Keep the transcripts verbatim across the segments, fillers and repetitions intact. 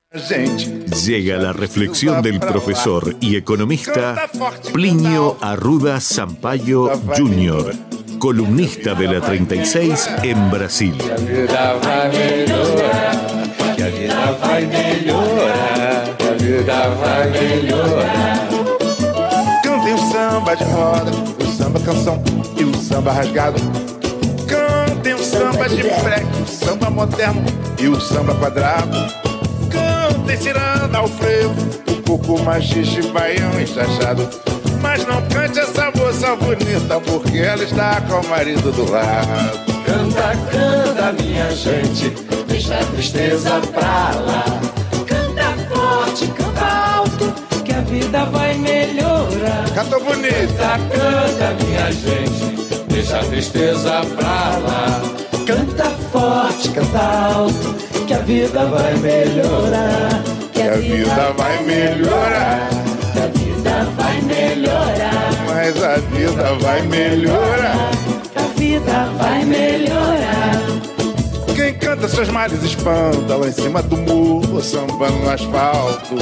Llega la reflexión del profesor y economista Plinio Arruda Sampaio júnior, columnista de la treinta y seis en Brasil. Que a vida vai melhorar, que a vida vai melhorar, que a vida vai melhorar. Cantem o samba de roda, o samba canção e o samba rasgado. Cantem o samba de freque, o samba moderno e o samba quadrado. Cantem ciranda ao frevo, o coco machixe, baião enxachado. Mas não cante essa moça bonita, porque ela está com o marido do lado. Canta, canta, minha gente, deixa a tristeza pra lá. Canta forte, canta alto, que a vida vai melhorar. Cantou bonito. Canta, canta, minha gente, deixa a tristeza pra lá. Canta forte, canta alto, que a vida vai melhorar. Que a vida vai melhorar. Que a vida vai melhorar. Mas a vida vai melhorar. A vida vai melhorar. Quem canta seus males espanta lá em cima do muro, samba no asfalto.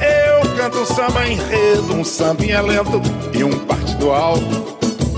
Eu canto um samba enredo, um sambinha lento e um partido alto.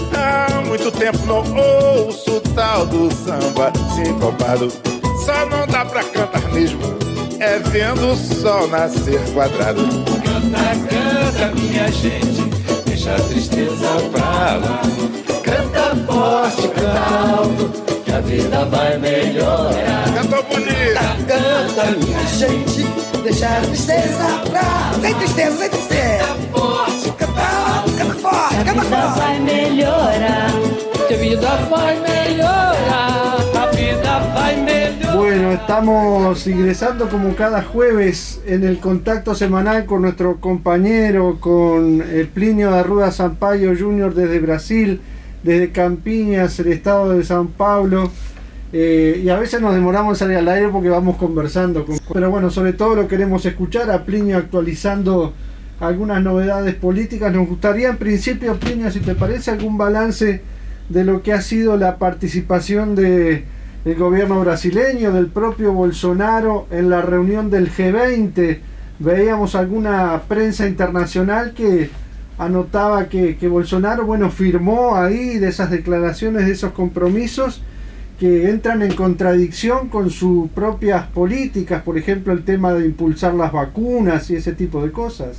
Há muito tempo não ouço tal do samba sincopado. Só não dá pra cantar mesmo, é vendo o sol nascer quadrado. Canta, canta, minha gente, deixa a tristeza pra lá. Canta forte, canta alto, que a vida vai melhorar. Cantou bonito. Canta, canta, minha gente, deixa a tristeza pra lá. Sem tristeza, sem tristeza. Canta forte, Canta alto, canta forte, A canta vida forte. vai melhorar, que a vida vai melhorar, a vida vai melhorar. Bueno, estamos ingresando como cada jueves en el contacto semanal con nuestro compañero, con el Plinio Arruda Sampaio júnior desde Brasil, desde Campiñas, el estado de São Paulo. Eh, y a veces nos demoramos en salir al aire porque vamos conversando. Con... Pero bueno, sobre todo lo queremos escuchar a Plinio actualizando algunas novedades políticas. Nos gustaría en principio, Plinio, si te parece, algún balance de lo que ha sido la participación de el gobierno brasileño, del propio Bolsonaro en la reunión del G veinte. Veíamos alguna prensa internacional que anotaba que, que Bolsonaro, bueno, firmó ahí de esas declaraciones, de esos compromisos que entran en contradicción con sus propias políticas, por ejemplo el tema de impulsar las vacunas y ese tipo de cosas.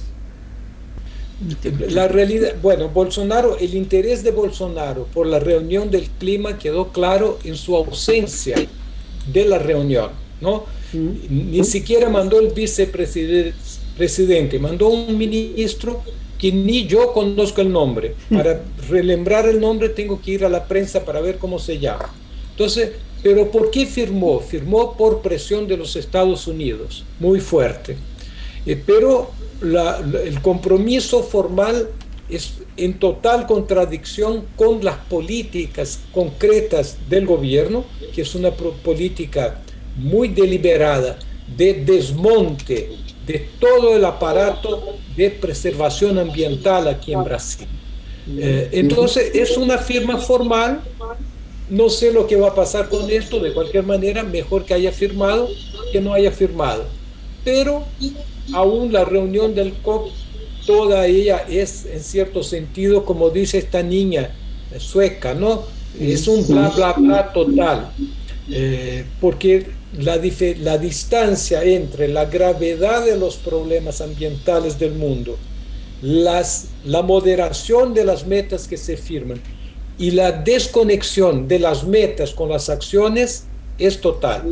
La realidad, bueno, Bolsonaro, el interés de Bolsonaro por la reunión del clima quedó claro en su ausencia de la reunión, ¿no? Mm. Ni siquiera mandó el vicepresidente, mandó un ministro que ni yo conozco el nombre. Para relembrar el nombre tengo que ir a la prensa para ver cómo se llama. Entonces, ¿pero por qué firmó? Firmó por presión de los Estados Unidos, muy fuerte. Eh, pero la, la, el compromiso formal es en total contradicción con las políticas concretas del gobierno, que es una pro, política muy deliberada de desmonte de todo el aparato de preservación ambiental aquí en Brasil. Eh, entonces, es una firma formal. No sé lo que va a pasar con esto, de cualquier manera, mejor que haya firmado que no haya firmado. Pero aún la reunión del C O P, toda ella es, en cierto sentido, como dice esta niña sueca, ¿no? Es un bla, bla, bla total. Eh, porque la, la distancia entre la gravedad de los problemas ambientales del mundo, las, la moderación de las metas que se firman, y la desconexión de las metas con las acciones es total.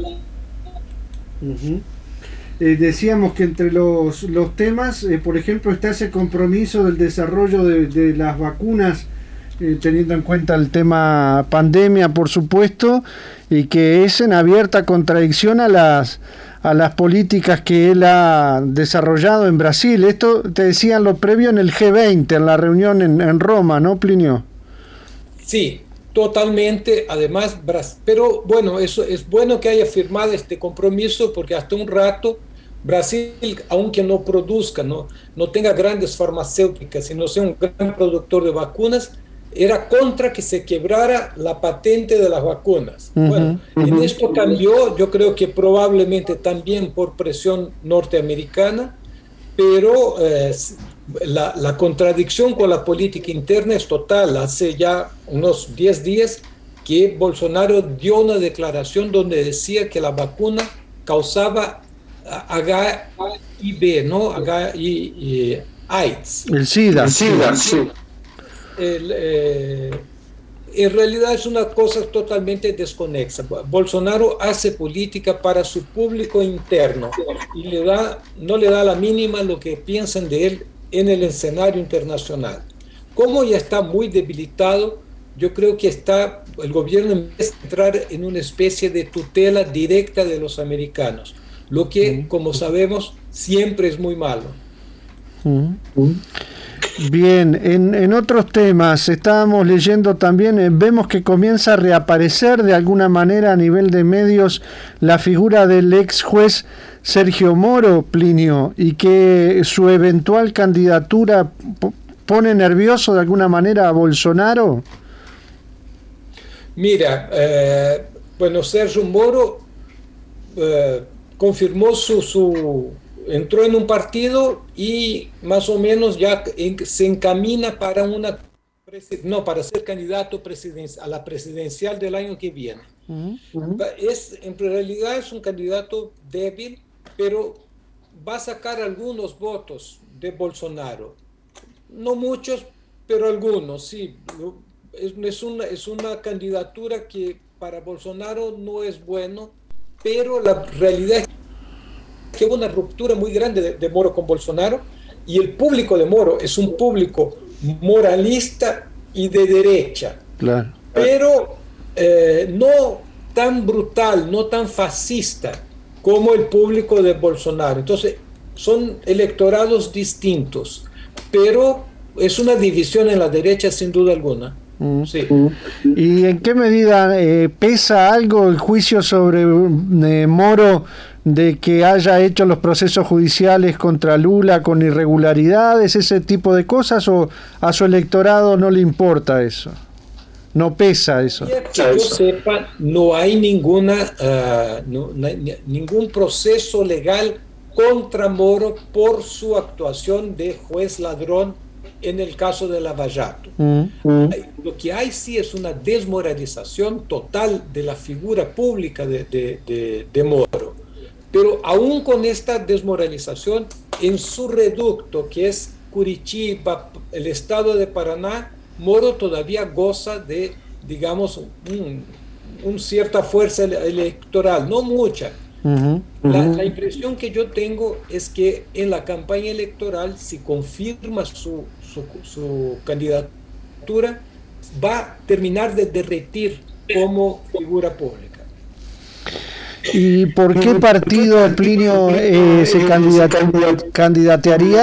Uh-huh. Eh, decíamos que entre los, los temas, eh, por ejemplo, está ese compromiso del desarrollo de, de las vacunas, eh, teniendo en cuenta el tema pandemia, por supuesto, y que es en abierta contradicción a las, a las políticas que él ha desarrollado en Brasil. Esto te decían lo previo en el G veinte, en la reunión en, en Roma, ¿no, Plinio? Sí, totalmente, además, pero bueno, eso es bueno que haya firmado este compromiso porque hasta un rato Brasil, aunque no produzca, no, no tenga grandes farmacéuticas y no sea un gran productor de vacunas, era contra que se quebrara la patente de las vacunas. Uh-huh, bueno, uh-huh. En esto cambió, yo creo que probablemente también por presión norteamericana, pero eh, la, la contradicción con la política interna es total. Hace ya unos diez días que Bolsonaro dio una declaración donde decía que la vacuna causaba H I V, ¿no? H I V, AIDS. El SIDA. El SIDA, sí. El, eh, en realidad es una cosa totalmente desconexa. Bolsonaro hace política para su público interno y le da, no le da la mínima lo que piensan de él en el escenario internacional. Como ya está muy debilitado, yo creo que está, el gobierno empieza a entrar en una especie de tutela directa de los americanos, lo que, como sabemos, siempre es muy malo. Bien, en, en otros temas, estábamos leyendo también, eh, vemos que comienza a reaparecer de alguna manera a nivel de medios la figura del ex juez Sergio Moro, Plinio, y que su eventual candidatura p- pone nervioso de alguna manera a Bolsonaro. Mira, eh, bueno, Sergio Moro eh, confirmó su, su, entró en un partido y más o menos ya en, se encamina para una, no, para ser candidato presidencial, a la presidencial del año que viene. Uh-huh. Es, en realidad es un candidato débil, pero va a sacar algunos votos de Bolsonaro. No muchos, pero algunos, sí. Es, es, una, es una candidatura que para Bolsonaro no es bueno, pero la realidad es que hubo una ruptura muy grande de, de Moro con Bolsonaro, y el público de Moro es un público moralista y de derecha, claro. Pero eh, no tan brutal, no tan fascista como el público de Bolsonaro. Entonces son electorados distintos, pero es una división en la derecha sin duda alguna. Sí. ¿Y en qué medida eh, pesa algo el juicio sobre eh, Moro de que haya hecho los procesos judiciales contra Lula con irregularidades, ese tipo de cosas, o a su electorado no le importa eso? ¿No pesa eso? Que yo sepa, no hay ninguna uh, no, no hay ningún proceso legal contra Moro por su actuación de juez ladrón en el caso de Lava Jato. Mm, mm. Lo que hay sí es una desmoralización total de la figura pública de, de, de, de Moro. Pero aún con esta desmoralización, en su reducto, que es Curitiba, el estado de Paraná, Moro todavía goza de, digamos, un, un cierta fuerza electoral, no mucha. Uh-huh, uh-huh. La, la impresión que yo tengo es que en la campaña electoral, si confirma su, su, su candidatura, va a terminar de derretir como figura pública. ¿Y por qué partido Plinio eh, se candidat- candidatearía?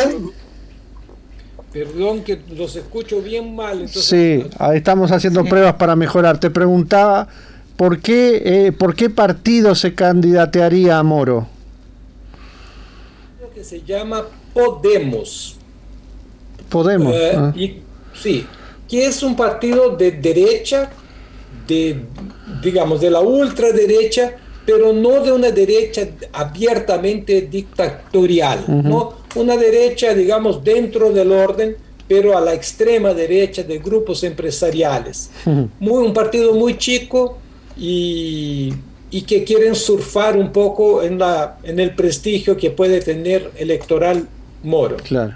Perdón que los escucho bien mal. Entonces, sí, estamos haciendo pruebas para mejorar. Te preguntaba, ¿por qué, eh, ¿por qué partido se candidatearía a Moro? Lo que se llama Podemos. Podemos. Eh, ah. y, sí, que es un partido de derecha, de, digamos, de la ultraderecha, pero no de una derecha abiertamente dictatorial, uh-huh. ¿no? Una derecha, digamos, dentro del orden, pero a la extrema derecha de grupos empresariales. Uh-huh. Muy, un partido muy chico y, y que quieren surfar un poco en, la, en el prestigio que puede tener electoral Moro. Claro.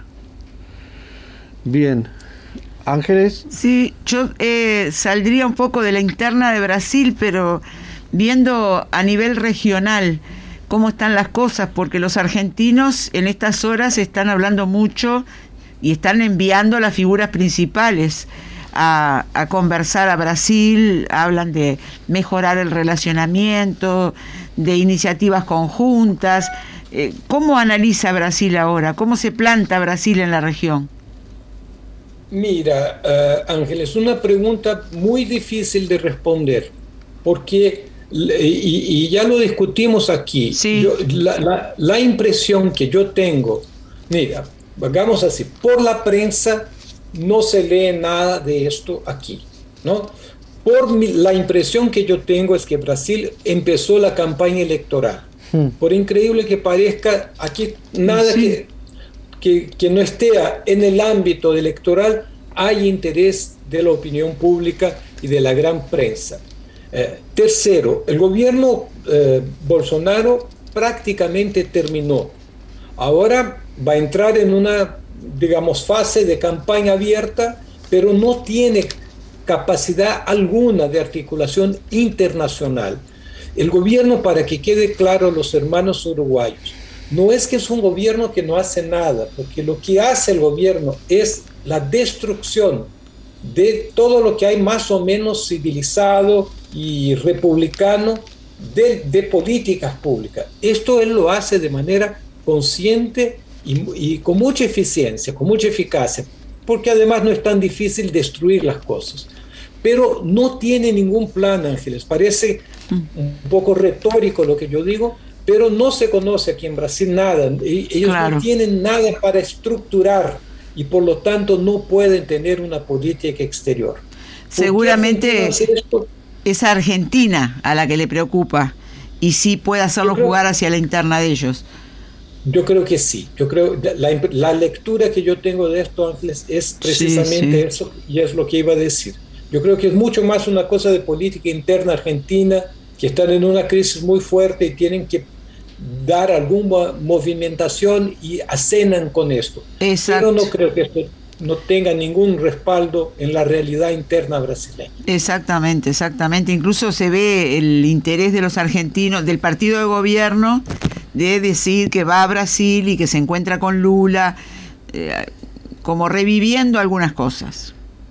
Bien. Ángeles. Sí, yo eh, saldría un poco de la interna de Brasil, pero viendo a nivel regional cómo están las cosas, porque los argentinos en estas horas están hablando mucho y están enviando las figuras principales a, a conversar a Brasil, hablan de mejorar el relacionamiento, de iniciativas conjuntas. Eh, ¿Cómo analiza Brasil ahora? ¿Cómo se planta Brasil en la región? Mira, uh, Ángel, es una pregunta muy difícil de responder, porque, y, y ya lo discutimos aquí, sí. yo, la, la, la impresión que yo tengo, mira, hagamos así, por la prensa no se lee nada de esto aquí, ¿no? Por mi, la impresión que yo tengo es que Brasil empezó la campaña electoral. Hmm. Por increíble que parezca, aquí nada sí. que, que, que no esté en el ámbito electoral, hay interés de la opinión pública y de la gran prensa. Eh, tercero, el gobierno eh, Bolsonaro prácticamente terminó. Ahora va a entrar en una, digamos, fase de campaña abierta, pero no tiene capacidad alguna de articulación internacional. El gobierno, para que quede claro a los hermanos uruguayos, no es que es un gobierno que no hace nada, porque lo que hace el gobierno es la destrucción de todo lo que hay más o menos civilizado y republicano de, de políticas públicas. Esto él lo hace de manera consciente y, y con mucha eficiencia, con mucha eficacia, porque además no es tan difícil destruir las cosas. Pero no tiene ningún plan, Ángeles. Parece un poco retórico lo que yo digo, pero no se conoce aquí en Brasil nada. Ellos claro. no tienen nada para estructurar y por lo tanto no pueden tener una política exterior. Seguramente es Argentina a la que le preocupa y sí puede hacerlo creo, jugar hacia la interna de ellos. Yo creo que sí. Yo creo la, la lectura que yo tengo de esto, Ángeles, es precisamente sí, sí. eso y es lo que iba a decir. Yo creo que es mucho más una cosa de política interna argentina, que están en una crisis muy fuerte y tienen que dar alguna movimentación y acenan con esto. Exacto. Pero no creo que esto no tenga ningún respaldo en la realidad interna brasileña. Exactamente, exactamente. Incluso se ve el interés de los argentinos, del partido de gobierno, de decir que va a Brasil y que se encuentra con Lula, eh, como reviviendo algunas cosas.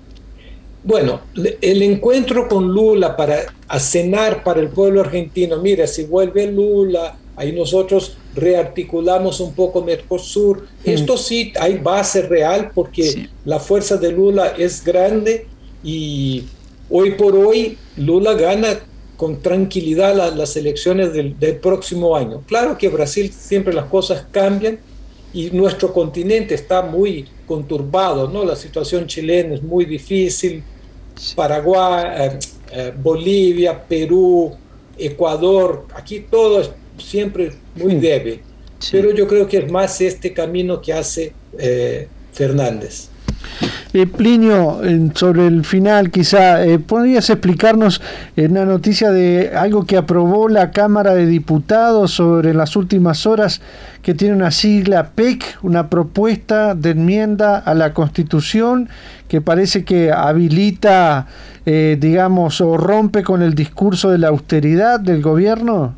Bueno, el encuentro con Lula para acenar para el pueblo argentino, mira, si vuelve Lula, ahí nosotros rearticulamos un poco Mercosur, mm. esto sí hay base real porque sí. la fuerza de Lula es grande y hoy por hoy Lula gana con tranquilidad la, las elecciones del, del próximo año. Claro que Brasil siempre las cosas cambian y nuestro continente está muy conturbado, ¿no? La situación chilena es muy difícil, Paraguay, eh, eh, Bolivia, Perú, Ecuador, aquí todo es siempre muy débil, sí. pero yo creo que es más este camino que hace eh, Fernández. Eh, Plinio, sobre el final quizá, eh, ¿podrías explicarnos eh, una noticia de algo que aprobó la Cámara de Diputados sobre las últimas horas, que tiene una sigla P E C, una propuesta de enmienda a la Constitución que parece que habilita, eh, digamos, o rompe con el discurso de la austeridad del gobierno?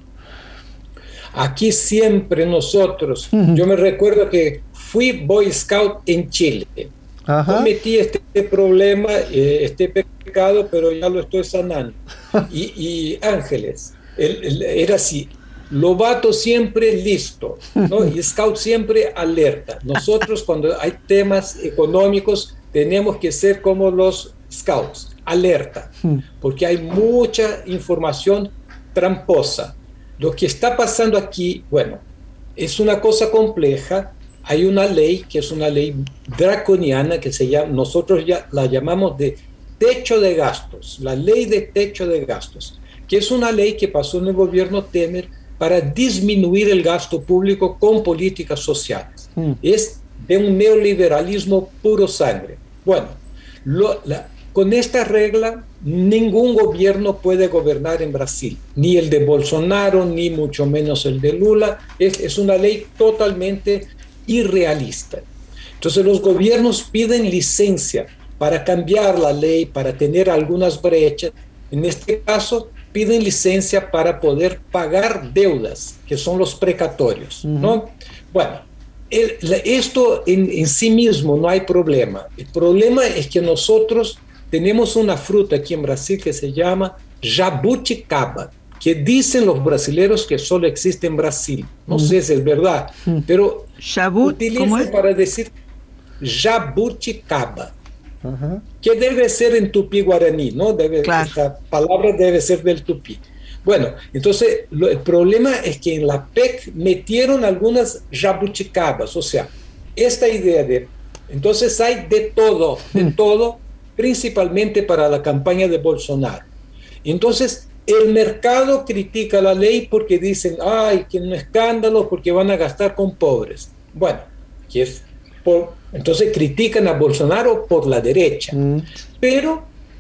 Aquí siempre nosotros, uh-huh. yo me recuerdo que fui Boy Scout en Chile. Ajá. Cometí este problema, eh, este pecado, pero ya lo estoy sanando. Y, y Ángeles, el, el, era así, Lobato siempre listo, ¿no? Y Scout siempre alerta. Nosotros cuando hay temas económicos tenemos que ser como los Scouts, alerta, porque hay mucha información tramposa. Lo que está pasando aquí, bueno, es una cosa compleja. Hay una ley que es una ley draconiana que se llama, nosotros ya la llamamos de techo de gastos, la ley de techo de gastos, que es una ley que pasó en el gobierno Temer para disminuir el gasto público con políticas sociales. Mm. Es de un neoliberalismo puro sangre. Bueno, lo, la, con esta regla ningún gobierno puede gobernar en Brasil, ni el de Bolsonaro, ni mucho menos el de Lula. Es, es una ley totalmente irrealista. Entonces los gobiernos piden licencia para cambiar la ley, para tener algunas brechas. En este caso piden licencia para poder pagar deudas, que son los precatorios, uh-huh. ¿no? Bueno, el, esto en, en sí mismo no hay problema. El problema es que nosotros tenemos una fruta aquí en Brasil que se llama jabuticaba, que dicen los brasileños que solo existe en Brasil. No mm. sé si es verdad, mm. pero Jabut, utilizan para decir jabuticaba, uh-huh. que debe ser en tupí guaraní, ¿no? Debe, claro. Esta palabra debe ser del tupí. Bueno, entonces lo, el problema es que en la P E C metieron algunas jabuticabas, o sea, esta idea de Entonces hay de todo, de todo, principalmente para la campaña de Bolsonaro. Entonces el mercado critica la ley porque dicen, ay, que un escándalo porque van a gastar con pobres. Bueno, que es por, entonces critican a Bolsonaro por la derecha. Mm. Pero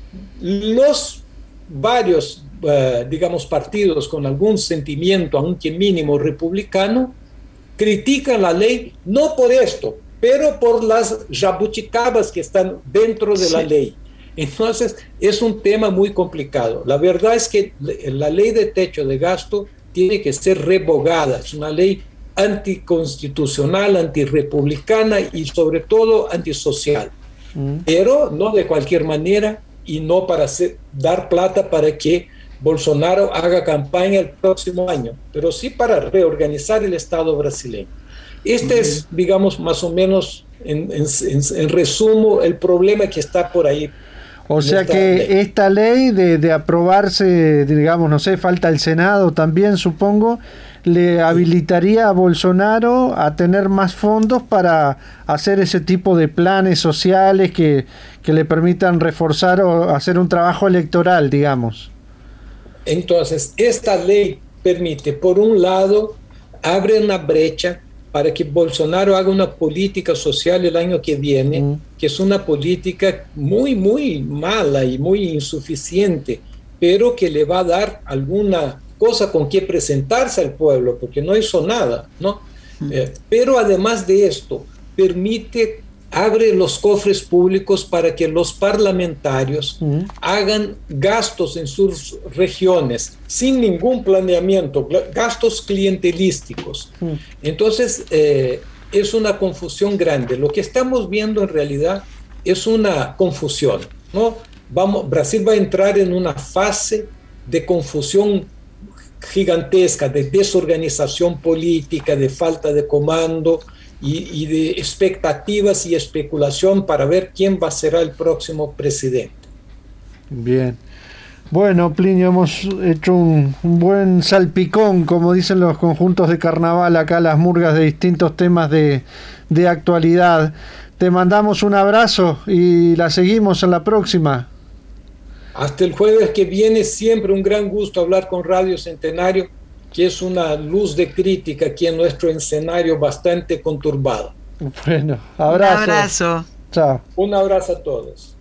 los varios, uh, digamos, partidos con algún sentimiento, aunque mínimo republicano, critican la ley no por esto, pero por las jabuticabas que están dentro de sí. la ley. Entonces, es un tema muy complicado. La verdad es que la ley de techo de gasto tiene que ser revogada. Es una ley anticonstitucional, antirrepublicana y sobre todo antisocial. Mm. Pero no de cualquier manera y no para hacer, dar plata para que Bolsonaro haga campaña el próximo año, pero sí para reorganizar el Estado brasileño. Este mm. es, digamos, más o menos, en, en, en, en resumo, el problema que está por ahí. O sea esta que ley. esta ley de, de aprobarse, digamos, no sé, falta el Senado también, supongo, le habilitaría a Bolsonaro a tener más fondos para hacer ese tipo de planes sociales que, que le permitan reforzar o hacer un trabajo electoral, digamos. Entonces, esta ley permite, por un lado, abre una brecha para que Bolsonaro haga una política social el año que viene, mm. que es una política muy, muy mala y muy insuficiente, pero que le va a dar alguna cosa con que presentarse al pueblo, porque no hizo nada, ¿no? Mm. Eh, pero además de esto, permite, abre los cofres públicos para que los parlamentarios mm. hagan gastos en sus regiones sin ningún planeamiento, gastos clientelísticos. Mm. Entonces, eh, es una confusión grande. Lo que estamos viendo en realidad es una confusión, ¿no? Vamos, Brasil va a entrar en una fase de confusión gigantesca, de desorganización política, de falta de comando y, y de expectativas y especulación para ver quién va a ser el próximo presidente. Bien. Bueno, Plinio, hemos hecho un, un buen salpicón, como dicen los conjuntos de carnaval acá, las murgas de distintos temas de, de actualidad. Te mandamos un abrazo y la seguimos en la próxima. Hasta el jueves que viene, siempre un gran gusto hablar con Radio Centenario, que es una luz de crítica aquí en nuestro escenario bastante conturbado. Bueno, abrazo. Un abrazo. Chao. Un abrazo a todos.